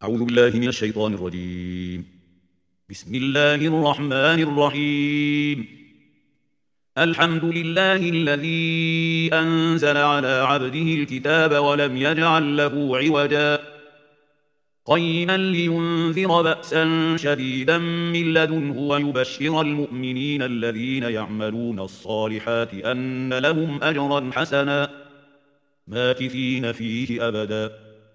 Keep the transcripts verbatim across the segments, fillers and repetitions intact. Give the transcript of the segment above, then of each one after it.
أعوذ بالله من الشيطان الرجيم. بسم الله الرحمن الرحيم. الحمد لله الذي أنزل على عبده الكتاب ولم يجعل له عوجا قيما لينذر بأسا شديدا من لدنه ويبشر المؤمنين الذين يعملون الصالحات أن لهم أجرا حسنا ماكثين فيه أبدا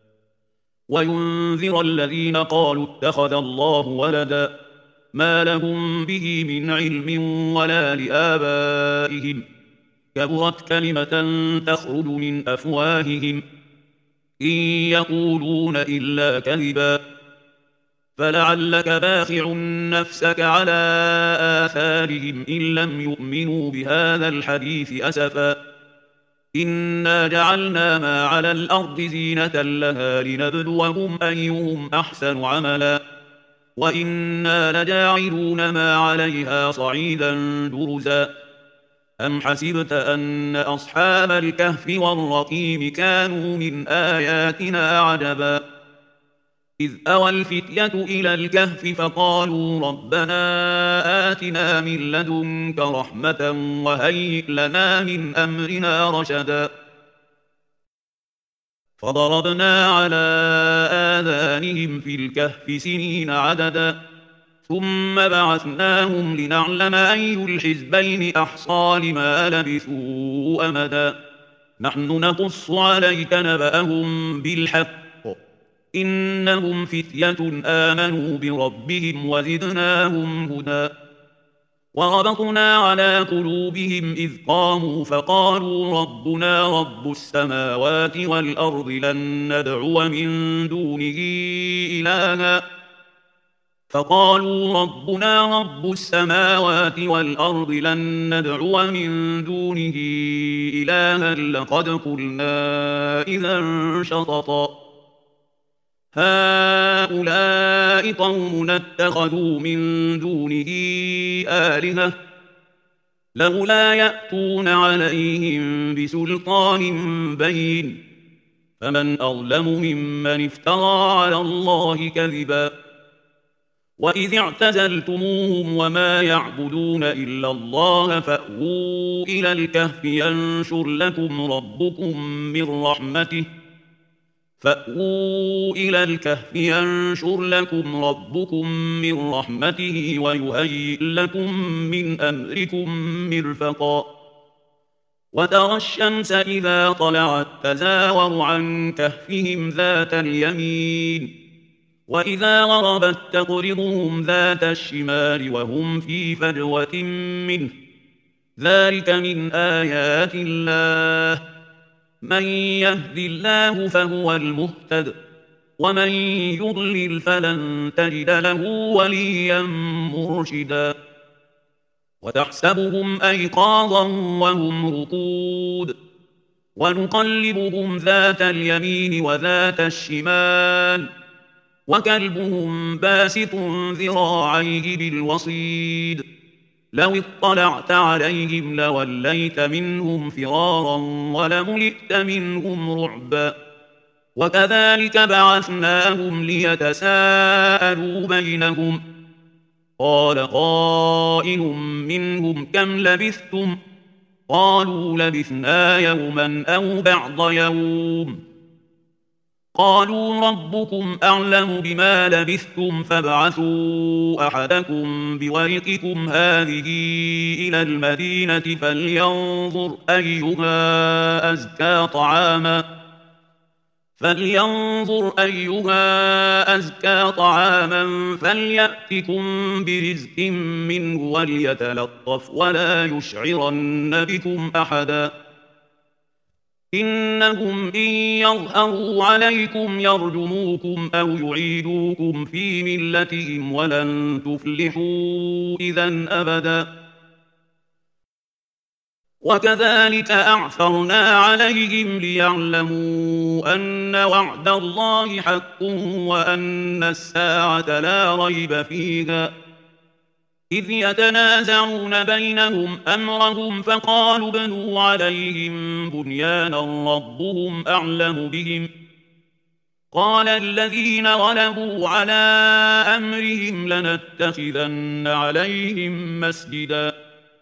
وينذر الذين قالوا اتخذ الله ولدا ما لهم به من علم ولا لآبائهم كبرت كلمة تخرج من أفواههم إن يقولون إلا كذبا فلعلك باخع نفسك على آثارهم إن لم يؤمنوا بهذا الحديث أسفا إنا جعلنا ما على الأرض زينة لها لنبلوهم أيهم أحسن عملا وإنا لجاعلون ما عليها صعيدا جرزا أم حسبت أن أصحاب الكهف والرقيم كانوا من آياتنا عجبا إذ أوى الفتية إلى الكهف فقالوا ربنا آتنا من لدنك رحمة وهيئ لنا من أمرنا رشدا فضربنا على آذانهم في الكهف سنين عددا ثم بعثناهم لنعلم أي الحزبين أحصى لما لبثوا أمدا نحن نقص عليك نبأهم بالحق إنهم فتية آمنوا بربهم وزدناهم هدى وربطنا على قلوبهم إذ قاموا فقالوا ربنا رب السماوات والأرض لن ندعو من دونه إلها فقالوا ربنا رب السماوات والأرض لن ندعو من دونه إلها لقد قلنا إذا شططا هؤلاء قومنا اتخذوا من دونه آلهة لولا يأتون عليهم بسلطان بين فمن أظلم ممن افترى على الله كذبا وإذ اعتزلتموهم وما يعبدون إلا الله فأووا إلى الكهف ينشر لكم ربكم من رحمته فأووا إلى الكهف ينشر لكم ربكم من رحمته ويهيئ لكم من أمركم مرفقا وترى الشمس إذا طلعت تزاور عن كهفهم ذات اليمين وإذا غربت تقرضهم ذات الشمال وهم في فجوة منه ذلك من آيات الله من يهد الله فهو المهتد ومن يضلل فلن تجد له وليا مرشدا وتحسبهم أيقاظا وهم رقود ونقلبهم ذات اليمين وذات الشمال وكلبهم باسط ذراعيه بالوصيد لو اطلعت عليهم لوليت منهم فرارا ولملئت منهم رعبا وكذلك بعثناهم ليتساءلوا بينهم قال قائل منهم كم لبثتم قالوا لبثنا يوما أو بعض يوم قالوا ربكم أعلم بما لبثتم فابعثوا أحدكم بورقكم هذه إلى المدينة فلينظر أيها أزكى طعاما فلينظر أيها أزكى طعاما فليأتكم برزق منه وليتلطف ولا يشعرن بكم أحدا إنهم إن يظهروا عليكم يرجموكم أو يعيدوكم في ملتهم ولن تفلحوا إذا أبدا وكذلك أعثرنا عليهم ليعلموا أن وعد الله حق وأن الساعة لا ريب فيها إذ يتنازعون بينهم أمرهم فقالوا ابنوا عليهم بنيانا ربهم أعلم بهم قال الذين غلبوا على أمرهم لنتخذن عليهم مسجدا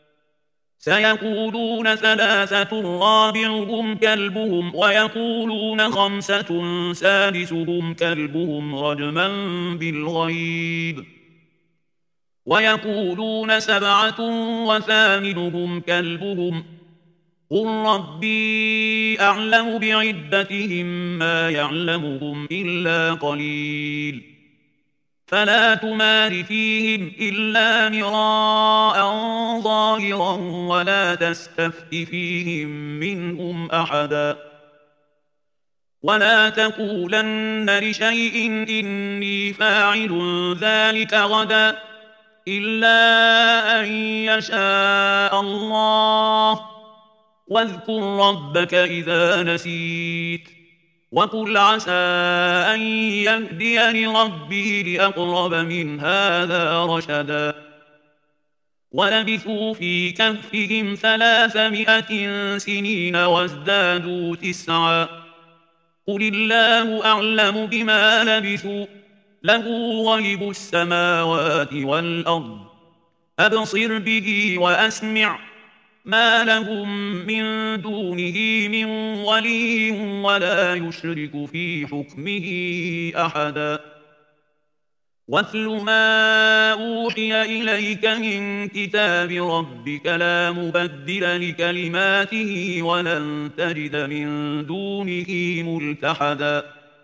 سيقولون ثلاثة رابعهم كلبهم ويقولون خمسة سادسهم كلبهم رجما بالغيب ويقولون سبعة وثامنهم كلبهم قل ربي أعلم بعدتهم ما يعلمهم إلا قليل فلا تمار فيهم إلا مراء ظاهرا ولا تستفت فيهم منهم أحدا ولا تقولن لشيء إني فاعل ذلك غدا إلا أن يشاء الله واذكر ربك إذا نسيت وقل عسى أن يهديني ربي لأقرب من هذا رشدا ولبثوا في كهفهم ثلاثمائة سنين وازدادوا تسعا قل الله أعلم بما لبثوا له غيب السماوات والأرض أبصر به وأسمع ما لهم من دونه من ولي ولا يشرك في حكمه أحدا واتل ما أوحي إليك من كتاب ربك لا مبدل لكلماته ولن تجد من دونه ملتحدا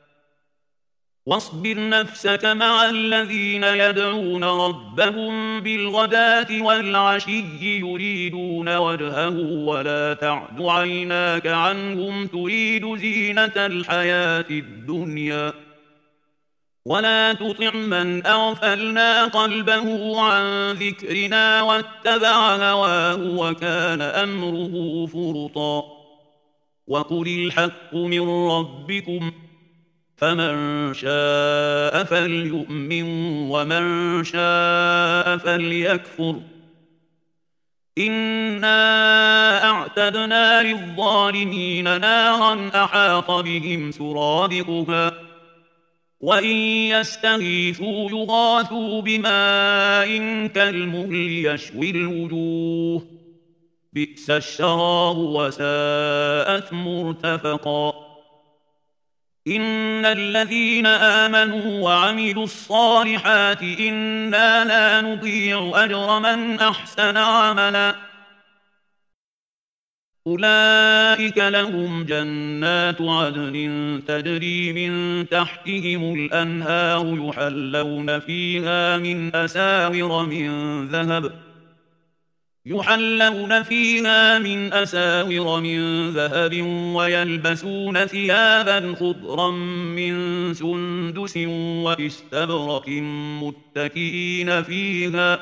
واصبر نفسك مع الذين يدعون ربهم بالغداة والعشي يريدون وجهه ولا تعد عيناك عنهم تريد زينة الحياة الدنيا ولا تطع من أغفلنا قلبه عن ذكرنا واتبع هواه وكان أمره فرطا وقل الحق من ربكم فمن شاء فليؤمن ومن شاء فليكفر إنا أعتدنا للظالمين نارا أحاط بهم سرادقها وإن يستغيثوا يغاثوا بماء كالمهل يشوي الوجوه بئس الشراب وساءت مرتفقا إن الذين آمنوا وعملوا الصالحات إنا لا نضيع أجر من أحسن عملا أولئك لهم جنات عدن تجري من تحتهم الأنهار يحلون فيها من أساور من ذهب يحلون فيها من أساور من ذهب ويلبسون ثيابا خضرا من سندس واستبرق متكئين فيها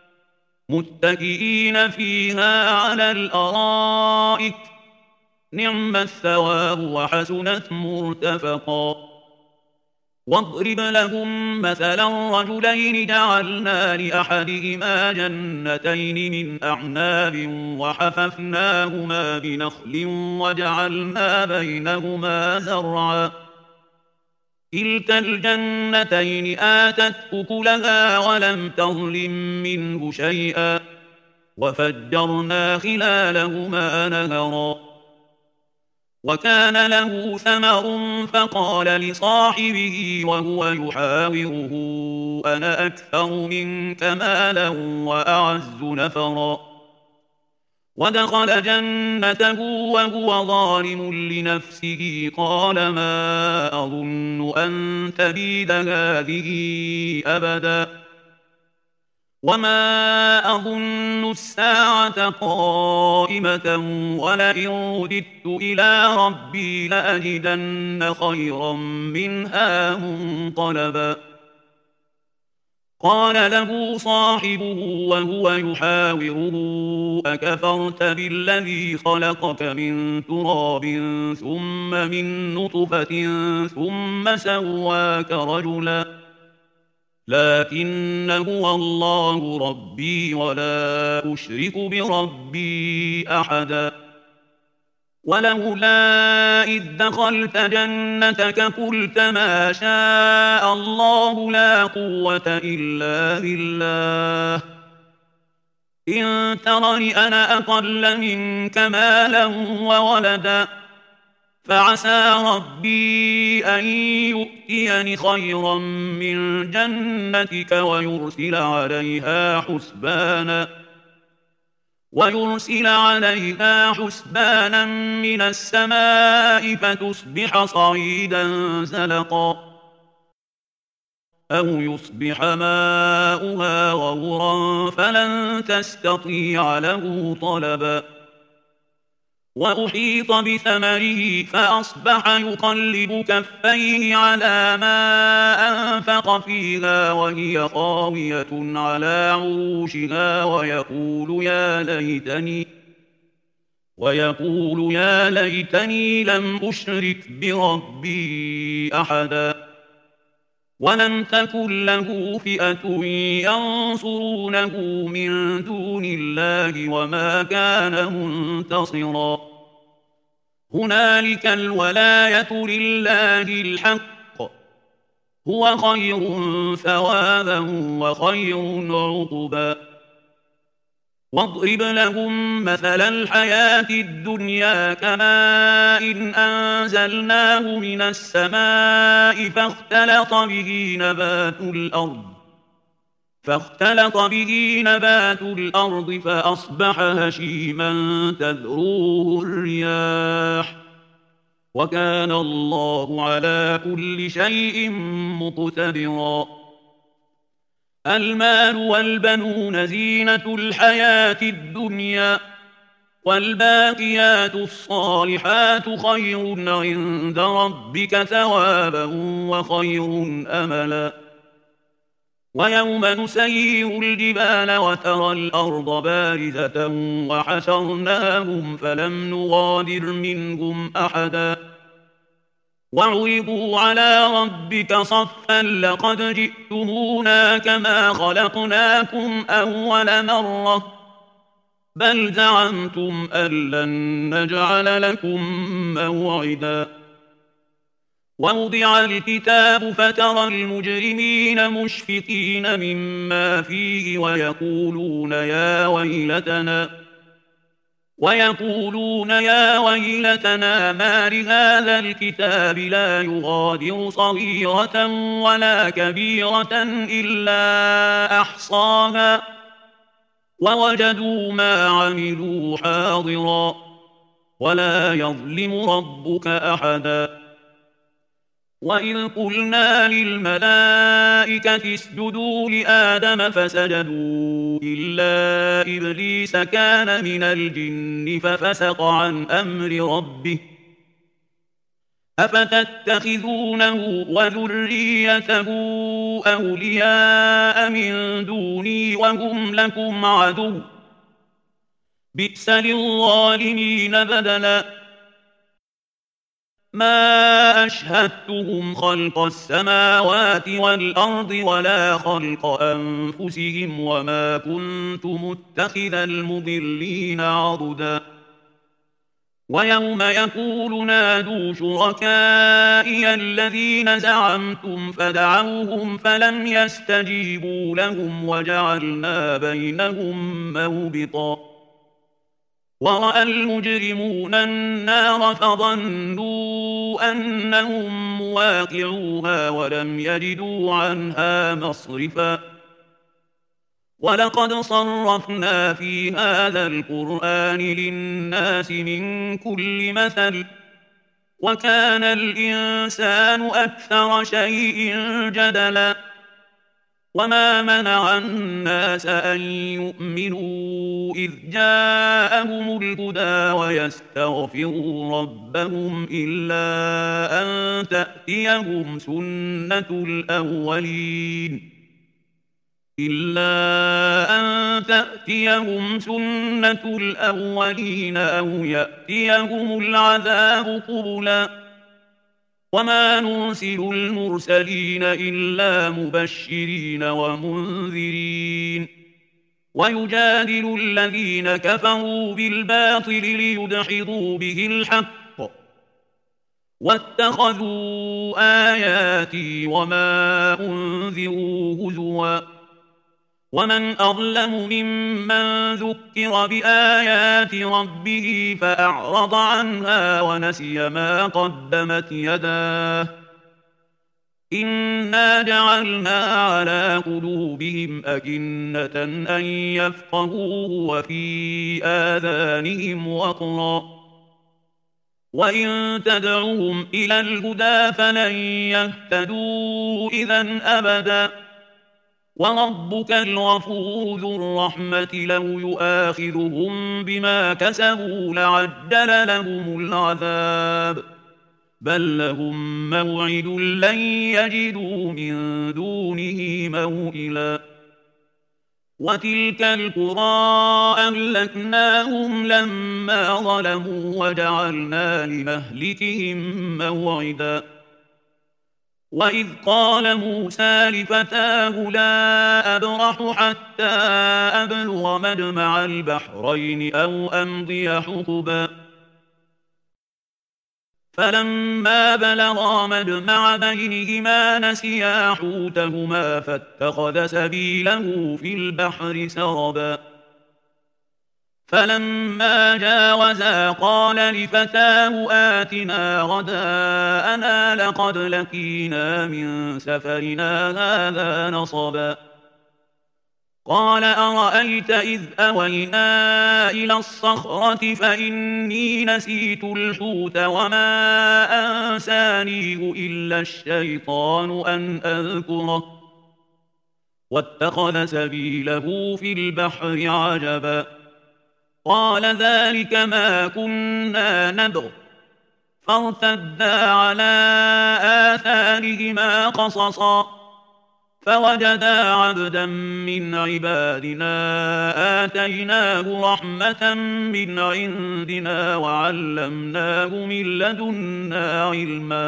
متكئين فيها على الأرائك نعم الثواب وحسنت مرتفقا واضرب لهم مثلا رجلين جعلنا لأحدهما جنتين من أعناب وحففناهما بنخل وجعلنا بينهما زرعا كلتا الجنتين آتت أكلها ولم تظلم منه شيئا وفجرنا خلالهما نهرا وكان له ثمر فقال لصاحبه وهو يحاوره أنا أكثر منك مالا وأعز نفرا ودخل جنته وهو ظالم لنفسه قال ما أظن أن تبيد هذه أبدا وما أظن الساعة قائمة ولئن رددت إلى ربي لأجدن خيرا منها منقلبا قال له صاحبه وهو يحاوره أكفرت بالذي خلقك من تراب ثم من نطفة ثم سواك رجلا لكن هو الله ربي ولا أشرك بربي أحدا ولولا إذ دخلت جنتك قلت ما شاء الله لا قوة إلا بالله إن ترني أنا أقل منك مالا وولدا فعسى ربي أن يؤتيني خيرا من جنتك ويرسل عليها حسبانا ويرسل عليها حسبانا من السماء فتصبح صعيدا زلقا أو يصبح ماؤها غورا فلن تستطيع له طلبا وأحيط بثمره فأصبح يقلب كفيه على ما أنفق فيها وهي خاوية على عروشها ويقول يا ليتني ويقول يا ليتني لم أشرك بربي أحدا ولم تكن له فئة ينصرونه من دون الله وما كان منتصرا هنالك الولاية لله الحق هو خير ثوابا وخير عقبا واضرب لهم مثل الحياة الدنيا كماء إن أنزلناه من السماء فاختلط به نبات الأرض فاختلط به نبات الأرض فأصبح هشيما تذروه الرياح وكان الله على كل شيء مقتدرا المال والبنون زينة الحياة الدنيا والباقيات الصالحات خير عند ربك ثوابا وخير أملا ويوم نسير الجبال وترى الأرض بارزة وحشرناهم فلم نغادر منهم أحدا وعرضوا على ربك صفا لقد جئتمونا كما خلقناكم أول مرة بل زعمتم أن لن نجعل لكم موعدا ووضع الكتاب فترى المجرمين مشفقين مما فيه ويقولون يا ويلتنا ويقولون يا ويلتنا ما لهذا الكتاب لا يغادر صغيرة ولا كبيرة إلا أحصاها ووجدوا ما عملوا حاضرا ولا يظلم ربك أحدا وإذ قلنا للملائكة اسجدوا لآدم فسجدوا إلا إبليس كان من الجن ففسق عن أمر ربه أفتتخذونه وذريته أولياء من دوني وهم لكم عدو بئس للظالمين بدلا ما أشهدتهم خلق السماوات والأرض ولا خلق أنفسهم وما كنت متخذ المضلين عضدا ويوم يقول نادوا شركائي الذين زعمتم فدعوهم فلم يستجيبوا لهم وجعلنا بينهم موبقا ورأى المجرمون النار فظنوا أنهم مواقعوها ولم يجدوا عنها مصرفا ولقد صرفنا في هذا القرآن للناس من كل مثل وكان الإنسان أكثر شيء جدلا وما منع الناس أن يؤمنوا إذ جاءهم الهدى ويستغفروا ربهم إلا أن تأتيهم سنة الأولين إلا أن تأتيهم سنة الأولين أو يأتيهم العذاب قبلا وما نرسل المرسلين إلا مبشرين ومنذرين ويجادل الذين كفروا بالباطل ليدحضوا به الحق واتخذوا آياتي وما أنذروا هزوا ومن أظلم ممن ذكر بآيات ربه فأعرض عنها ونسي ما قدمت يداه إنا جعلنا على قلوبهم أكنة أن يفقهوه وفي آذانهم وقرا وإن تدعوهم إلى الهدى فلن يهتدوا إذا أبدا وربك الغفور ذو الرحمة لو يؤاخذهم بما كسبوا لعجل لهم العذاب بل لهم موعد لن يجدوا من دونه موئلا وتلك القرى أهلكناهم لما ظلموا وجعلنا لمهلكهم موعدا وإذ قال موسى لفتاه لا أبرح حتى أبلغ مجمع البحرين أو أمضي حقبا فلما بلغا مجمع بينهما نسيا حوتهما فاتخذ سبيله في البحر سربا فلما جاوزا قال لفتاه آتنا غداءنا لقد لقينا من سفرنا هذا نصبا قال أرأيت إذ أوينا إلى الصخرة فإني نسيت الحوت وما أنسانيه إلا الشيطان أن أذكره واتخذ سبيله في البحر عجبا قال ذلك ما كنا نبغ فارتدا على آثارهما قصصا فوجدا عبدا من عبادنا آتيناه رحمة من عندنا وعلمناه من لدنا علما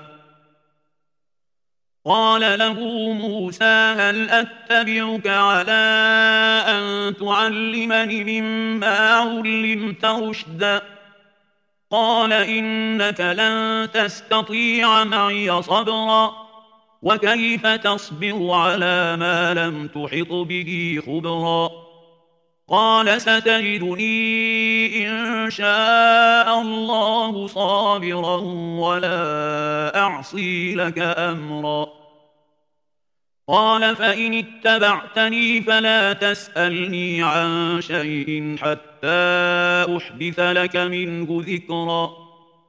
قال له موسى هل أتبعك على أن تعلمني مما علمت رشدا قال إنك لن تستطيع معي صبرا وكيف تصبر على ما لم تحط به خبرا قال ستجدني إن شاء الله صابرا ولا أعصي لك أمرا قال فإن اتبعتني فلا تسألني عن شيء حتى أحدث لك منه ذكرا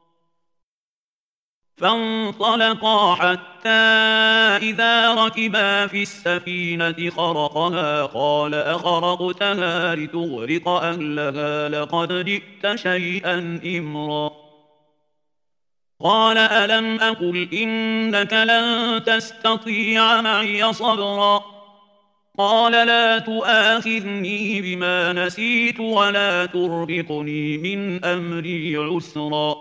فانطلقا حتى إذا ركبا في السفينة خرقها قال أخرقتها لتغرق أهلها لقد جئت شيئا إمرا قال ألم أقل إنك لن تستطيع معي صبرا قال لا تؤاخذني بما نسيت ولا ترهقني من أمري عسرا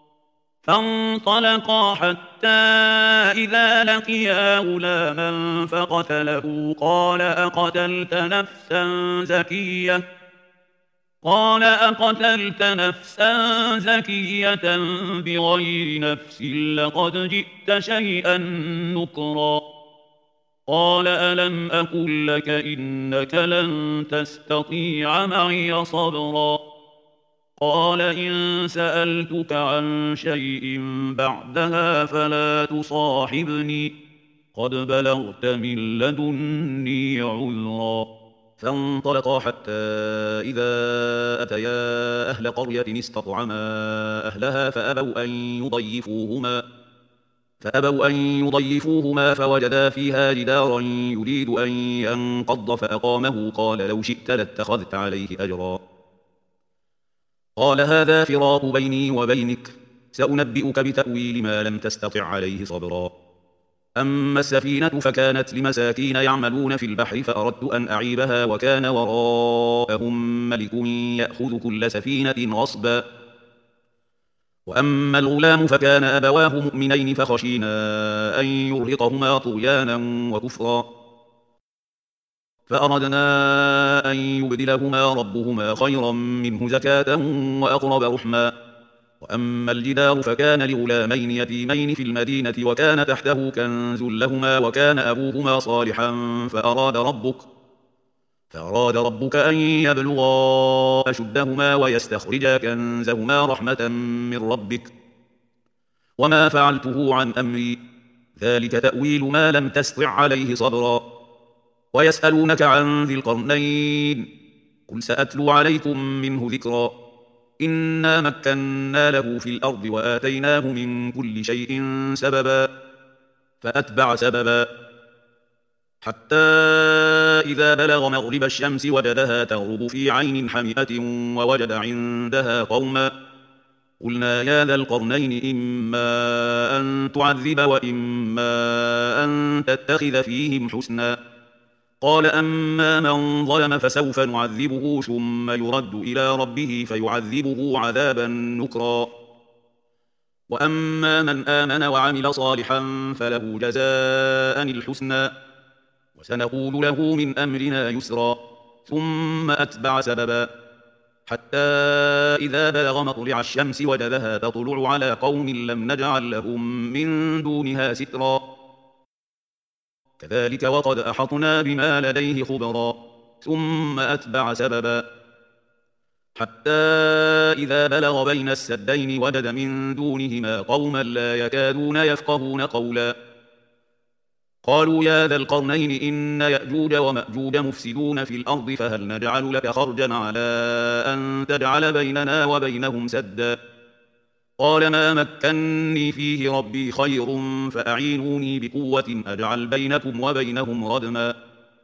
فانطلقا حتى إذا لقيا غلاما فقتله قال أقتلت نفسا زكية قال أقتلت نفسا زكية بغير نفس لقد جئت شيئا نكرا قال ألم أقل لك إنك لن تستطيع معي صبرا قال إن سألتك عن شيء بعدها فلا تصاحبني قد بلغت من لدني عذرا فانطلقا حتى إذا أتيا أهل قرية استطعما أهلها فأبوا أن يضيفوهما فأبوا أن يضيفوهما فوجدا فيها جدارا يريد أن ينقض فأقامه قال لو شئت لاتخذت عليه أجرا قال هذا فراق بيني وبينك سأنبئك بتأويل ما لم تستطع عليه صبرا أما السفينة فكانت لمساكين يعملون في البحر فأردت أن أعيبها وكان وراءهم ملك يأخذ كل سفينة غصبا وأما الغلام فكان أبواه مؤمنين فخشينا أن يرهقهما طغيانا وكفرا فأردنا أن يبدلهما ربهما خيرا منه زكاة وأقرب رحما. وأما الجدار فكان لغلامين يتيمين في المدينة وكان تحته كنز لهما وكان أبوهما صالحا فأراد ربك فأراد ربك أن يبلغا أشدهما ويستخرجا كنزهما رحمة من ربك وما فعلته عن أمري ذلك تأويل ما لم تستطع عليه صبرا. ويسألونك عن ذي القرنين قل سأتلو عليكم منه ذكرا إنا مكنا له في الأرض وآتيناه من كل شيء سببا فأتبع سببا حتى إذا بلغ مغرب الشمس وجدها تغرب في عين حمئة ووجد عندها قوما قلنا يا ذا القرنين إما أن تعذب وإما أن تتخذ فيهم حسنا قال أما من ظلم فسوف نعذبه ثم يرد إلى ربه فيعذبه عذابا نكرا وأما من آمن وعمل صالحا فله جزاء الحسنى وسنقول له من أمرنا يسرا ثم أتبع سببا حتى إذا بلغ مطلع الشمس وجدها تطلع على قوم لم نجعل لهم من دونها سترا كذلك وقد أحطنا بما لديه خبرا ثم أتبع سببا حتى إذا بلغ بين السدين وجد من دونهما قوما لا يكادون يفقهون قولا قالوا يا ذا القرنين إن يأجوج ومأجوج مفسدون في الأرض فهل نجعل لك خرجا على أن تجعل بيننا وبينهم سدا قال ما مكني فيه ربي خير فأعينوني بقوة أجعل بينكم وبينهم ردما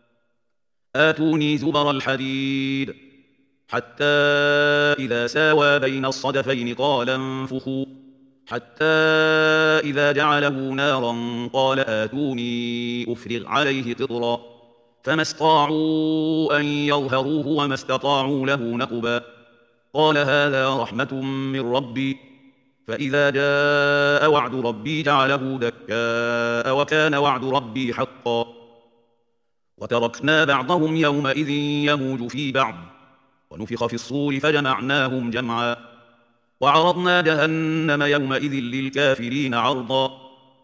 آتوني زبر الحديد حتى إذا ساوى بين الصدفين قال انفخوا حتى إذا جعله نارا قال آتوني أفرغ عليه قطرا فما استطاعوا أن يظهروه وما استطاعوا له نقبا قال هذا رحمة من ربي فإذا جاء وعد ربي جعله دكاء وكان وعد ربي حقا وتركنا بعضهم يومئذ يموج في بعض ونفخ في الصور فجمعناهم جمعا وعرضنا جهنم يومئذ للكافرين عرضا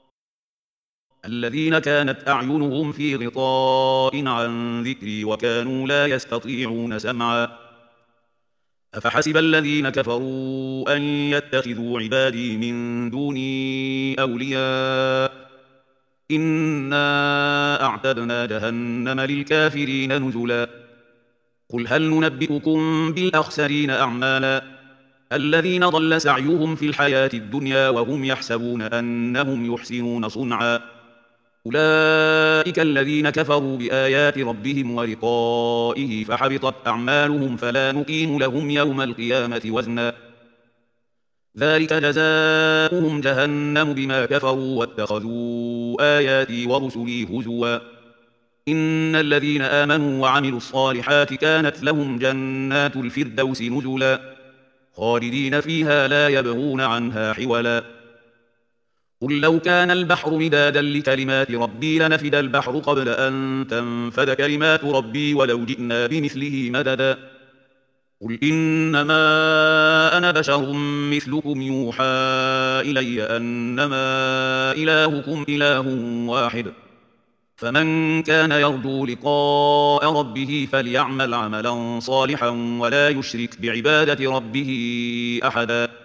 الذين كانت أعينهم في غطاء عن ذكري وكانوا لا يستطيعون سمعا أفحسب الذين كفروا أن يتخذوا عبادي من دوني أولياء إنا أعتدنا جهنم للكافرين نزلا قل هل ننبئكم بالأخسرين أعمالا الذين ضل سعيهم في الحياة الدنيا وهم يحسبون أنهم يحسنون صنعا أولئك الذين كفروا بآيات ربهم ولقائه فحبطت أعمالهم فلا نقيم لهم يوم القيامة وزنا ذلك جزاؤهم جهنم بما كفروا واتخذوا آياتي ورسلي هزوا إن الذين آمنوا وعملوا الصالحات كانت لهم جنات الفردوس نزلا خالدين فيها لا يبغون عنها حولا قل لو كان البحر مدادا لكلمات ربي لنفد البحر قبل أن تنفد كلمات ربي ولو جئنا بمثله مددا قل إنما أنا بشر مثلكم يوحى إلي أنما إلهكم إله واحد فمن كان يرجو لقاء ربه فليعمل عملا صالحا ولا يشرك بعبادة ربه أحدا